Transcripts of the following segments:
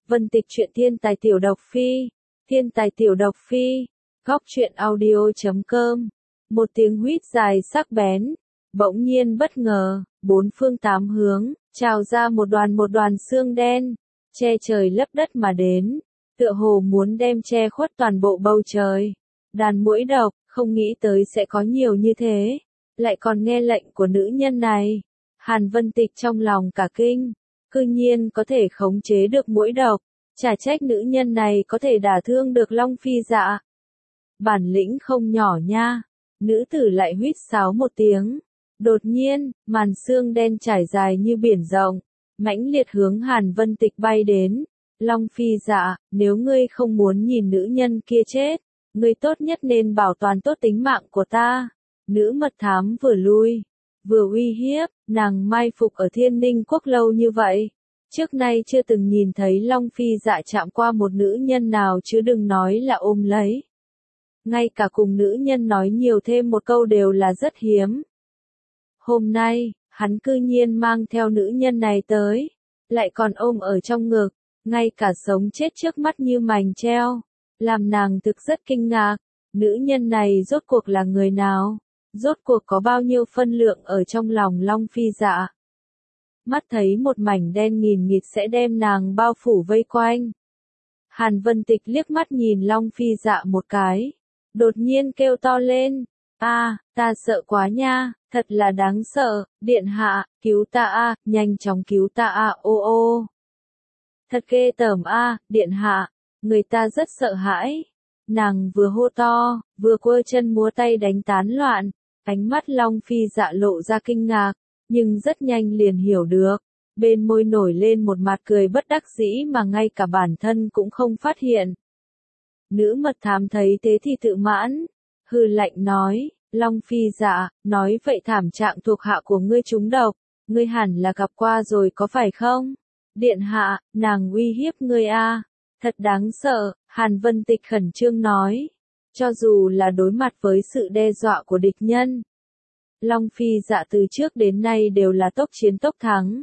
Vân Tịch truyện thiên tài tiểu độc phi. Thiên tài tiểu độc phi. Góc truyện audio.com. Một tiếng huýt dài sắc bén. Bỗng nhiên bất ngờ, bốn phương tám hướng, trào ra một đoàn xương đen, che trời lấp đất mà đến, tựa hồ muốn đem che khuất toàn bộ bầu trời. Đàn muỗi độc, không nghĩ tới sẽ có nhiều như thế, lại còn nghe lệnh của nữ nhân này. Hàn Vân Tịch trong lòng cả kinh, cư nhiên có thể khống chế được muỗi độc, chả trách nữ nhân này có thể đả thương được Long Phi Dạ. Bản lĩnh không nhỏ nha. Nữ tử lại huýt sáo một tiếng. Đột nhiên, màn xương đen trải dài như biển rộng, mãnh liệt hướng Hàn Vân Tịch bay đến. Long Phi Dạ, nếu ngươi không muốn nhìn nữ nhân kia chết, ngươi tốt nhất nên bảo toàn tốt tính mạng của ta. Nữ mật thám vừa lui, vừa uy hiếp, nàng mai phục ở Thiên Ninh Quốc lâu như vậy. Trước nay chưa từng nhìn thấy Long Phi Dạ chạm qua một nữ nhân nào chứ đừng nói là ôm lấy. Ngay cả cùng nữ nhân nói nhiều thêm một câu đều là rất hiếm. Hôm nay, hắn cư nhiên mang theo nữ nhân này tới, lại còn ôm ở trong ngực, ngay cả sống chết trước mắt như mành treo, làm nàng thực rất kinh ngạc. Nữ nhân này rốt cuộc là người nào? Rốt cuộc có bao nhiêu phân lượng ở trong lòng Long Phi Dạ? Mắt thấy một mảnh đen nghìn nghịt sẽ đem nàng bao phủ vây quanh. Hàn Vân Tịch liếc mắt nhìn Long Phi Dạ một cái, đột nhiên kêu to lên, ta sợ quá nha, thật là đáng sợ, điện hạ, cứu ta a, nhanh chóng cứu ta a, ô. Thật ghê tởm a, điện hạ, người ta rất sợ hãi. Nàng vừa hô to, vừa quơ chân múa tay đánh tán loạn, ánh mắt Long Phi Dạ lộ ra kinh ngạc, nhưng rất nhanh liền hiểu được, bên môi nổi lên một mặt cười bất đắc dĩ mà ngay cả bản thân cũng không phát hiện. Nữ mật thám thấy thế thì tự mãn, hừ lạnh nói, Long Phi Dạ, nói vậy thảm trạng thuộc hạ của ngươi trúng độc, ngươi hẳn là gặp qua rồi có phải không? Điện hạ, nàng uy hiếp ngươi a, thật đáng sợ. Hàn Vân Tịch khẩn trương nói, cho dù là đối mặt với sự đe dọa của địch nhân, Long Phi Dạ từ trước đến nay đều là tốc chiến tốc thắng.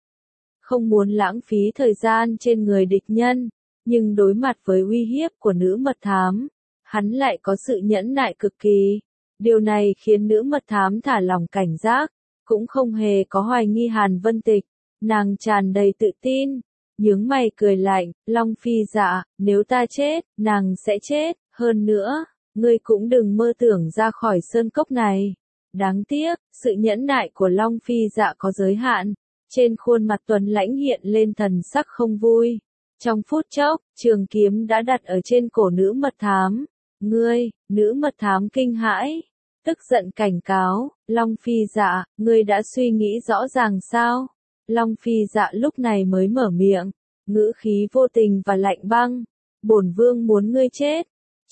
Không muốn lãng phí thời gian trên người địch nhân, nhưng đối mặt với uy hiếp của nữ mật thám, hắn lại có sự nhẫn nại cực kỳ. Điều này khiến nữ mật thám thả lòng cảnh giác, cũng không hề có hoài nghi Hàn Vân Tịch, nàng tràn đầy tự tin, nhướng mày cười lạnh, Long Phi Dạ, nếu ta chết, nàng sẽ chết, hơn nữa, ngươi cũng đừng mơ tưởng ra khỏi sơn cốc này. Đáng tiếc, sự nhẫn nại của Long Phi Dạ có giới hạn, trên khuôn mặt tuấn lãnh hiện lên thần sắc không vui. Trong phút chốc, trường kiếm đã đặt ở trên cổ nữ mật thám. Ngươi, nữ mật thám kinh hãi, tức giận cảnh cáo, Long Phi Dạ, ngươi đã suy nghĩ rõ ràng sao? Long Phi Dạ lúc này mới mở miệng, ngữ khí vô tình và lạnh băng, bổn vương muốn ngươi chết.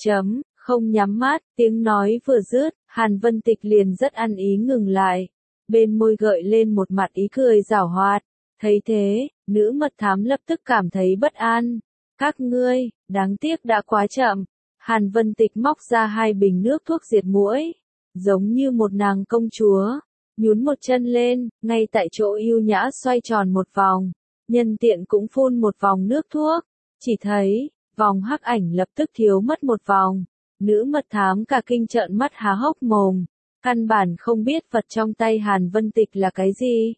Không nhắm mắt, tiếng nói vừa dứt, Hàn Vân Tịch liền rất ăn ý ngừng lại, bên môi gợi lên một mặt ý cười giảo hoạt. Thấy thế, nữ mật thám lập tức cảm thấy bất an. Các ngươi, đáng tiếc đã quá chậm. Hàn Vân Tịch móc ra 2 bình nước thuốc diệt muỗi, giống như một nàng công chúa, nhún một chân lên, ngay tại chỗ ưu nhã xoay tròn một vòng, nhân tiện cũng phun một vòng nước thuốc, chỉ thấy, vòng hắc ảnh lập tức thiếu mất một vòng. Nữ mật thám cả kinh trợn mắt há hốc mồm, căn bản không biết vật trong tay Hàn Vân Tịch là cái gì.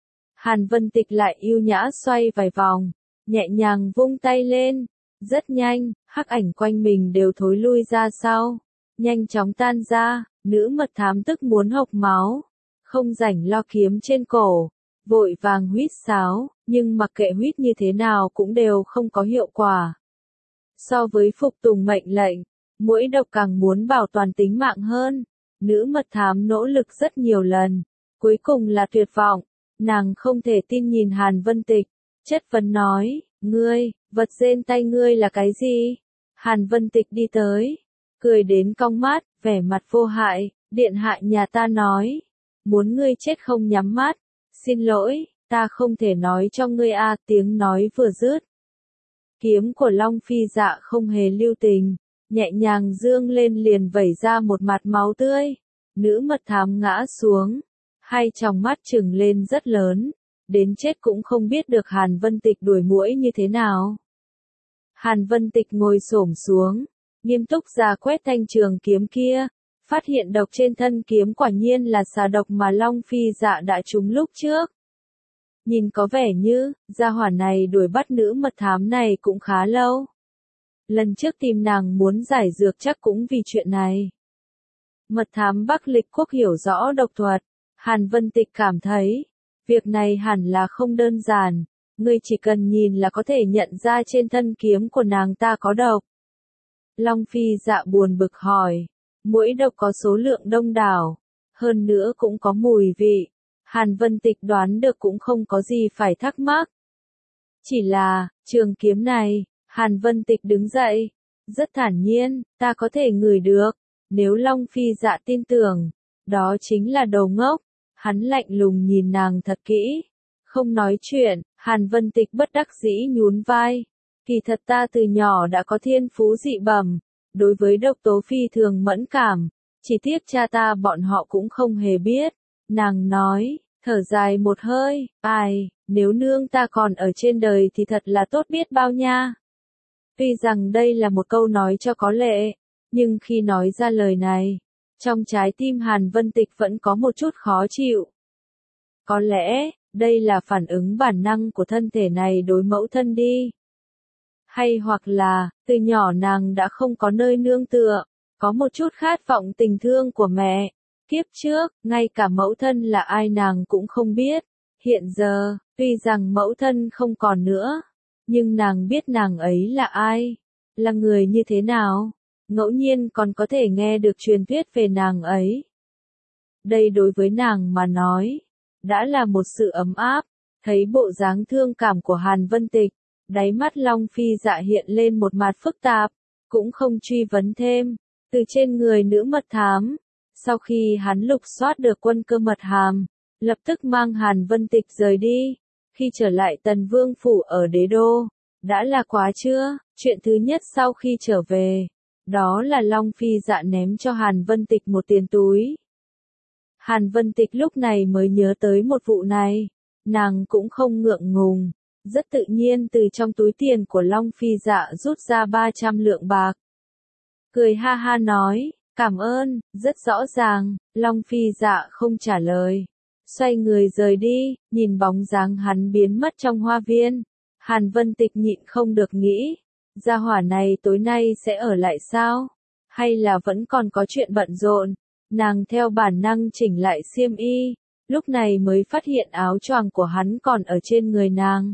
Hàn Vân Tịch lại ưu nhã xoay vài vòng, nhẹ nhàng vung tay lên, rất nhanh, hắc ảnh quanh mình đều thối lui ra sau, nhanh chóng tan ra. Nữ mật thám tức muốn hộc máu, không rảnh lo kiếm trên cổ, vội vàng huýt sáo, nhưng mặc kệ huýt như thế nào cũng đều không có hiệu quả. So với phục tùng mệnh lệnh, muỗi độc càng muốn bảo toàn tính mạng hơn. Nữ mật thám nỗ lực rất nhiều lần, cuối cùng là tuyệt vọng, nàng không thể tin nhìn Hàn Vân Tịch, chất vấn nói, ngươi, vật trên tay ngươi là cái gì? Hàn Vân Tịch đi tới, cười đến cong mắt, vẻ mặt vô hại, điện hạ nhà ta nói, muốn ngươi chết không nhắm mắt, xin lỗi, ta không thể nói cho ngươi a. Tiếng nói vừa dứt, kiếm của Long Phi Dạ không hề lưu tình, nhẹ nhàng dương lên liền vẩy ra một mặt máu tươi. Nữ mật thám ngã xuống, 2 tròng mắt trừng lên rất lớn, đến chết cũng không biết được Hàn Vân Tịch đuổi muỗi như thế nào. Hàn Vân Tịch ngồi xổm xuống, nghiêm túc rà quét thanh trường kiếm kia, phát hiện độc trên thân kiếm quả nhiên là xà độc mà Long Phi Dạ đã trúng lúc trước. Nhìn có vẻ như, gia hỏa này đuổi bắt nữ mật thám này cũng khá lâu. Lần trước tìm nàng muốn giải dược chắc cũng vì chuyện này. Mật thám Bắc Lịch Quốc hiểu rõ độc thuật, Hàn Vân Tịch cảm thấy, việc này hẳn là không đơn giản, ngươi chỉ cần nhìn là có thể nhận ra trên thân kiếm của nàng ta có độc. Long Phi Dạ buồn bực hỏi, mỗi độc có số lượng đông đảo, hơn nữa cũng có mùi vị, Hàn Vân Tịch đoán được cũng không có gì phải thắc mắc. Chỉ là, trường kiếm này, Hàn Vân Tịch đứng dậy, rất thản nhiên, ta có thể ngửi được, nếu Long Phi Dạ tin tưởng, đó chính là đồ ngốc, hắn lạnh lùng nhìn nàng thật kỹ, không nói chuyện, Hàn Vân Tịch bất đắc dĩ nhún vai, kỳ thật ta từ nhỏ đã có thiên phú dị bẩm, đối với độc tố phi thường mẫn cảm, chỉ tiếc cha ta bọn họ cũng không hề biết, nàng nói, thở dài một hơi, ai, nếu nương ta còn ở trên đời thì thật là tốt biết bao nha. Tuy rằng đây là một câu nói cho có lệ, nhưng khi nói ra lời này, trong trái tim Hàn Vân Tịch vẫn có một chút khó chịu. Có lẽ, đây là phản ứng bản năng của thân thể này đối mẫu thân đi. Hay hoặc là, từ nhỏ nàng đã không có nơi nương tựa, có một chút khát vọng tình thương của mẹ. Kiếp trước, ngay cả mẫu thân là ai nàng cũng không biết. Hiện giờ, tuy rằng mẫu thân không còn nữa, nhưng nàng biết nàng ấy là ai, là người như thế nào, ngẫu nhiên còn có thể nghe được truyền thuyết về nàng ấy. Đây đối với nàng mà nói, đã là một sự ấm áp, thấy bộ dáng thương cảm của Hàn Vân Tịch, đáy mắt Long Phi Dạ hiện lên một mặt phức tạp, cũng không truy vấn thêm, từ trên người nữ mật thám. Sau khi hắn lục soát được quân cơ mật hàm, lập tức mang Hàn Vân Tịch rời đi. Khi trở lại Tần Vương Phủ ở Đế Đô, đã là quá trưa, chuyện thứ nhất sau khi trở về, đó là Long Phi Dạ ném cho Hàn Vân Tịch một tiền túi. Hàn Vân Tịch lúc này mới nhớ tới một vụ này, nàng cũng không ngượng ngùng, rất tự nhiên từ trong túi tiền của Long Phi Dạ rút ra 300 lượng bạc. Cười ha ha nói, cảm ơn, rất rõ ràng, Long Phi Dạ không trả lời. Xoay người rời đi, nhìn bóng dáng hắn biến mất trong hoa viên. Hàn Vân Tịch nhịn không được nghĩ, gia hỏa này tối nay sẽ ở lại sao? Hay là vẫn còn có chuyện bận rộn? Nàng theo bản năng chỉnh lại xiêm y, lúc này mới phát hiện áo choàng của hắn còn ở trên người nàng.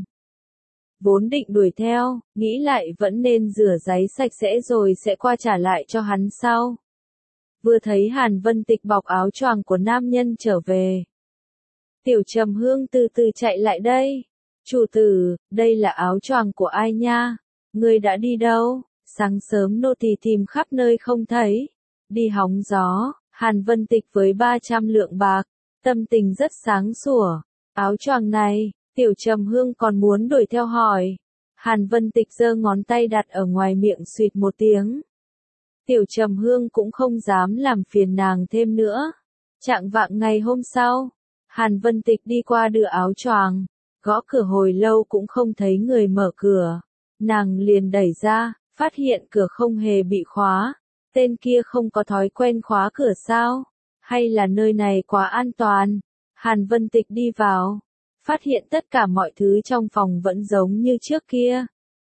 Vốn định đuổi theo, nghĩ lại vẫn nên rửa giấy sạch sẽ rồi sẽ qua trả lại cho hắn sau. Vừa thấy Hàn Vân Tịch bọc áo choàng của nam nhân trở về. Tiểu Trầm Hương từ từ chạy lại đây. Chủ tử, đây là áo choàng của ai nha? Ngươi đã đi đâu? Sáng sớm nô tỳ tìm khắp nơi không thấy. Đi hóng gió, Hàn Vân Tịch với 300 lượng bạc, tâm tình rất sáng sủa. Áo choàng này, Tiểu Trầm Hương còn muốn đuổi theo hỏi. Hàn Vân Tịch giơ ngón tay đặt ở ngoài miệng suýt một tiếng. Tiểu Trầm Hương cũng không dám làm phiền nàng thêm nữa. Chạng vạng ngày hôm sau, Hàn Vân Tịch đi qua đưa áo choàng, gõ cửa hồi lâu cũng không thấy người mở cửa. Nàng liền đẩy ra, phát hiện cửa không hề bị khóa. Tên kia không có thói quen khóa cửa sao? Hay là nơi này quá an toàn? Hàn Vân Tịch đi vào, phát hiện tất cả mọi thứ trong phòng vẫn giống như trước kia.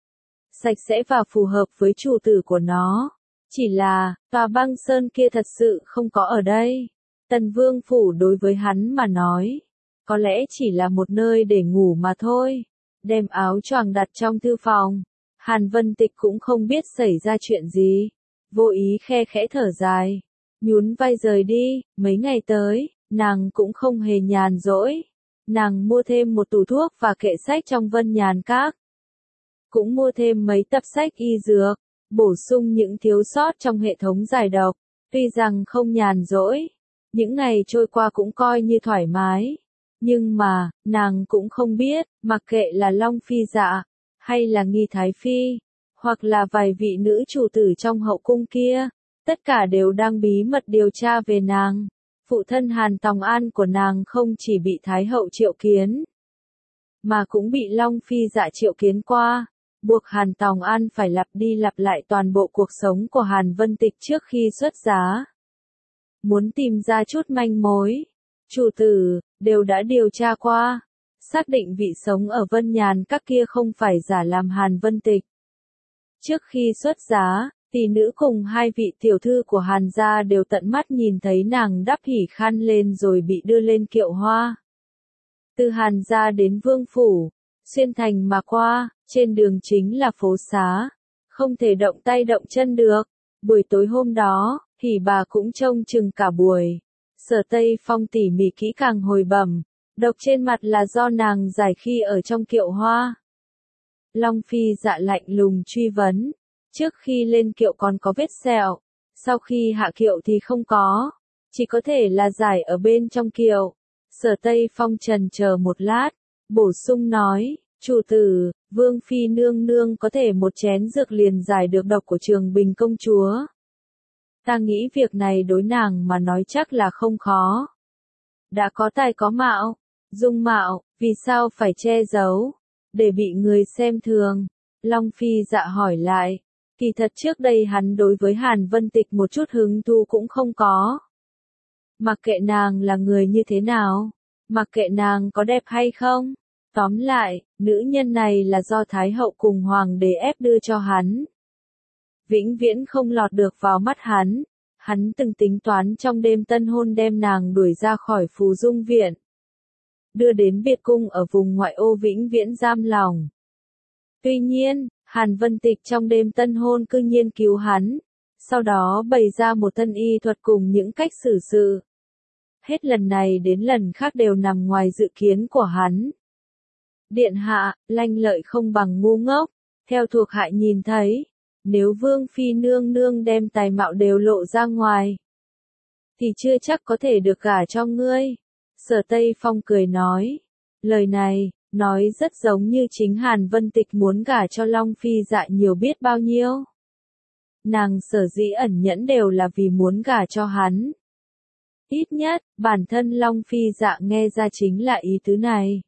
Sạch sẽ và phù hợp với chủ tử của nó. Chỉ là, tòa băng sơn kia thật sự không có ở đây. Tần Vương Phủ đối với hắn mà nói, có lẽ chỉ là một nơi để ngủ mà thôi. Đem áo choàng đặt trong thư phòng, Hàn Vân Tịch cũng không biết xảy ra chuyện gì. Vô ý khe khẽ thở dài, nhún vai rời đi. Mấy ngày tới, nàng cũng không hề nhàn rỗi. Nàng mua thêm một tủ thuốc và kệ sách trong Vân Nhàn Các. Cũng mua thêm mấy tập sách y dược, bổ sung những thiếu sót trong hệ thống giải độc. Tuy rằng không nhàn rỗi, những ngày trôi qua cũng coi như thoải mái. Nhưng mà, nàng cũng không biết, mặc kệ là Long Phi Dạ, hay là Nghi Thái Phi, hoặc là vài vị nữ chủ tử trong hậu cung kia, tất cả đều đang bí mật điều tra về nàng. Phụ thân Hàn Tòng An của nàng không chỉ bị Thái hậu triệu kiến, mà cũng bị Long Phi Dạ triệu kiến qua. buộc Hàn Tòng An phải lặp đi lặp lại toàn bộ cuộc sống của Hàn Vân Tịch trước khi xuất giá. Muốn tìm ra chút manh mối, chủ tử, đều đã điều tra qua, xác định vị sống ở Vân Nhàn các kia không phải giả làm Hàn Vân Tịch. Trước khi xuất giá, tỷ nữ cùng hai vị tiểu thư của Hàn gia đều tận mắt nhìn thấy nàng đắp hỉ khăn lên rồi bị đưa lên kiệu hoa. Từ Hàn gia đến Vương Phủ, xuyên thành mà qua, trên đường chính là phố xá, không thể động tay động chân được. Buổi tối hôm đó, thì bà cũng trông chừng cả buổi. Sở Tây Phong tỉ mỉ kỹ càng hồi bẩm, độc trên mặt là do nàng giải khi ở trong kiệu hoa. Long Phi Dạ lạnh lùng truy vấn, trước khi lên kiệu còn có vết sẹo, sau khi hạ kiệu thì không có, chỉ có thể là giải ở bên trong kiệu. Sở Tây Phong trần chờ một lát, bổ sung nói, chủ tử, Vương Phi nương nương có thể một chén dược liền giải được độc của Trường Bình công chúa. Ta nghĩ việc này đối nàng mà nói chắc là không khó. Đã có tài có mạo, dung mạo, vì sao phải che giấu, để bị người xem thường? Long Phi Dạ hỏi lại, kỳ thật trước đây hắn đối với Hàn Vân Tịch một chút hứng thú cũng không có. Mặc kệ nàng là người như thế nào, mặc kệ nàng có đẹp hay không, tóm lại, nữ nhân này là do Thái hậu cùng Hoàng đế ép đưa cho hắn. Vĩnh viễn không lọt được vào mắt hắn. Hắn từng tính toán trong đêm tân hôn đem nàng đuổi ra khỏi Phù Dung Viện, đưa đến biệt cung ở vùng ngoại ô vĩnh viễn giam lòng. Tuy nhiên, Hàn Vân Tịch trong đêm tân hôn cư nhiên cứu hắn, sau đó bày ra một thân y thuật cùng những cách xử sự. Hết lần này đến lần khác đều nằm ngoài dự kiến của hắn. Điện hạ, lanh lợi không bằng ngu ngốc, theo thuộc hạ nhìn thấy. Nếu Vương Phi nương nương đem tài mạo đều lộ ra ngoài, thì chưa chắc có thể được gả cho ngươi. Sở Tây Phong cười nói, lời này, nói rất giống như chính Hàn Vân Tịch muốn gả cho Long Phi Dạ nhiều biết bao nhiêu. Nàng sở dĩ ẩn nhẫn đều là vì muốn gả cho hắn. Ít nhất, bản thân Long Phi Dạ nghe ra chính là ý tứ này.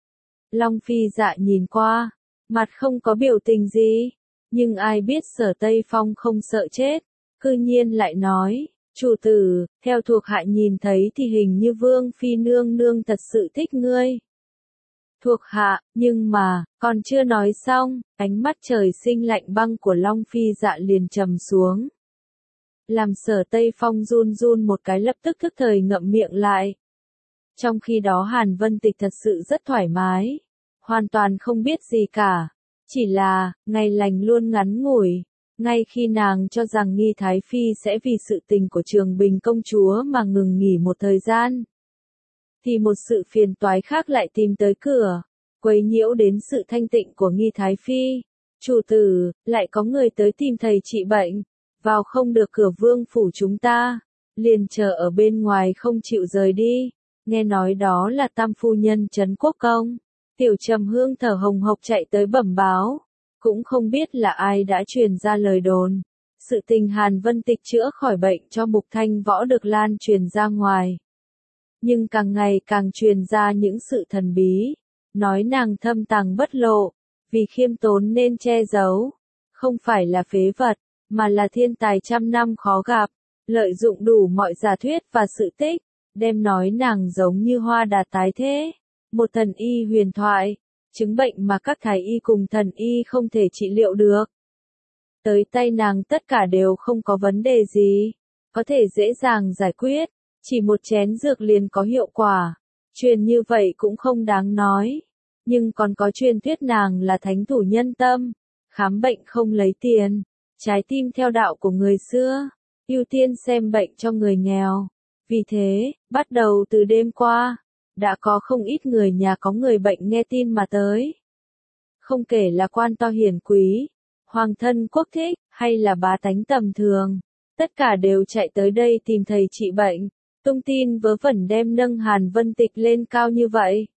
Long Phi Dạ nhìn qua, mặt không có biểu tình gì. Nhưng ai biết Sở Tây Phong không sợ chết, cư nhiên lại nói, chủ tử, theo thuộc hạ nhìn thấy thì hình như Vương Phi nương nương thật sự thích ngươi. Thuộc hạ, nhưng mà, còn chưa nói xong, ánh mắt trời sinh lạnh băng của Long Phi Dạ liền trầm xuống. Làm Sở Tây Phong run run một cái lập tức thức thời ngậm miệng lại. Trong khi đó Hàn Vân Tịch thật sự rất thoải mái, hoàn toàn không biết gì cả. Chỉ là, ngày lành luôn ngắn ngủi, ngay khi nàng cho rằng Nghi Thái Phi sẽ vì sự tình của Trường Bình công chúa mà ngừng nghỉ một thời gian, thì một sự phiền toái khác lại tìm tới cửa, quấy nhiễu đến sự thanh tịnh của Nghi Thái Phi. Chủ tử, lại có người tới tìm thầy trị bệnh, vào không được cửa Vương Phủ chúng ta, liền chờ ở bên ngoài không chịu rời đi, nghe nói đó là Tam phu nhân Trấn Quốc Công. Tiểu Trầm Hương thở hồng hộc chạy tới bẩm báo, cũng không biết là ai đã truyền ra lời đồn. Sự tình Hàn Vân Tịch chữa khỏi bệnh cho Mục Thanh Võ được lan truyền ra ngoài. Nhưng càng ngày càng truyền ra những sự thần bí, nói nàng thâm tàng bất lộ, vì khiêm tốn nên che giấu, không phải là phế vật, mà là thiên tài trăm năm khó gặp, lợi dụng đủ mọi giả thuyết và sự tích, đem nói nàng giống như hoa đà tái thế. Một thần y huyền thoại, chứng bệnh mà các thái y cùng thần y không thể trị liệu được. Tới tay nàng tất cả đều không có vấn đề gì, có thể dễ dàng giải quyết, chỉ một chén dược liền có hiệu quả. Truyền như vậy cũng không đáng nói, nhưng còn có truyền thuyết nàng là thánh thủ nhân tâm, khám bệnh không lấy tiền, trái tim theo đạo của người xưa, ưu tiên xem bệnh cho người nghèo. Vì thế, bắt đầu từ đêm qua, đã có không ít người nhà có người bệnh nghe tin mà tới. Không kể là quan to hiển quý, hoàng thân quốc thích, hay là bá tánh tầm thường, tất cả đều chạy tới đây tìm thầy trị bệnh, tung tin vớ vẩn đem nâng Hàn Vân Tịch lên cao như vậy.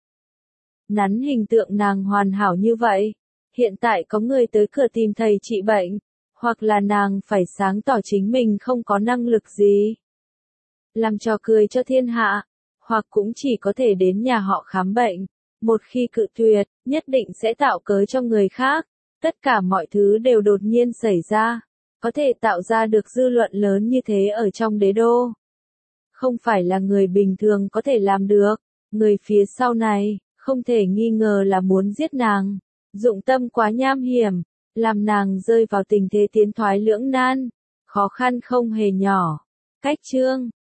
Nắn hình tượng nàng hoàn hảo như vậy, hiện tại có người tới cửa tìm thầy trị bệnh, hoặc là nàng phải sáng tỏ chính mình không có năng lực gì, làm trò cười cho thiên hạ, hoặc cũng chỉ có thể đến nhà họ khám bệnh. Một khi cự tuyệt, nhất định sẽ tạo cớ cho người khác, Tất cả mọi thứ đều đột nhiên xảy ra, có thể tạo ra được dư luận lớn như thế ở trong đế đô. Không phải là người bình thường có thể làm được, người phía sau này, không thể nghi ngờ là muốn giết nàng. Dụng tâm quá nham hiểm, làm nàng rơi vào tình thế tiến thoái lưỡng nan, khó khăn không hề nhỏ. Cách chương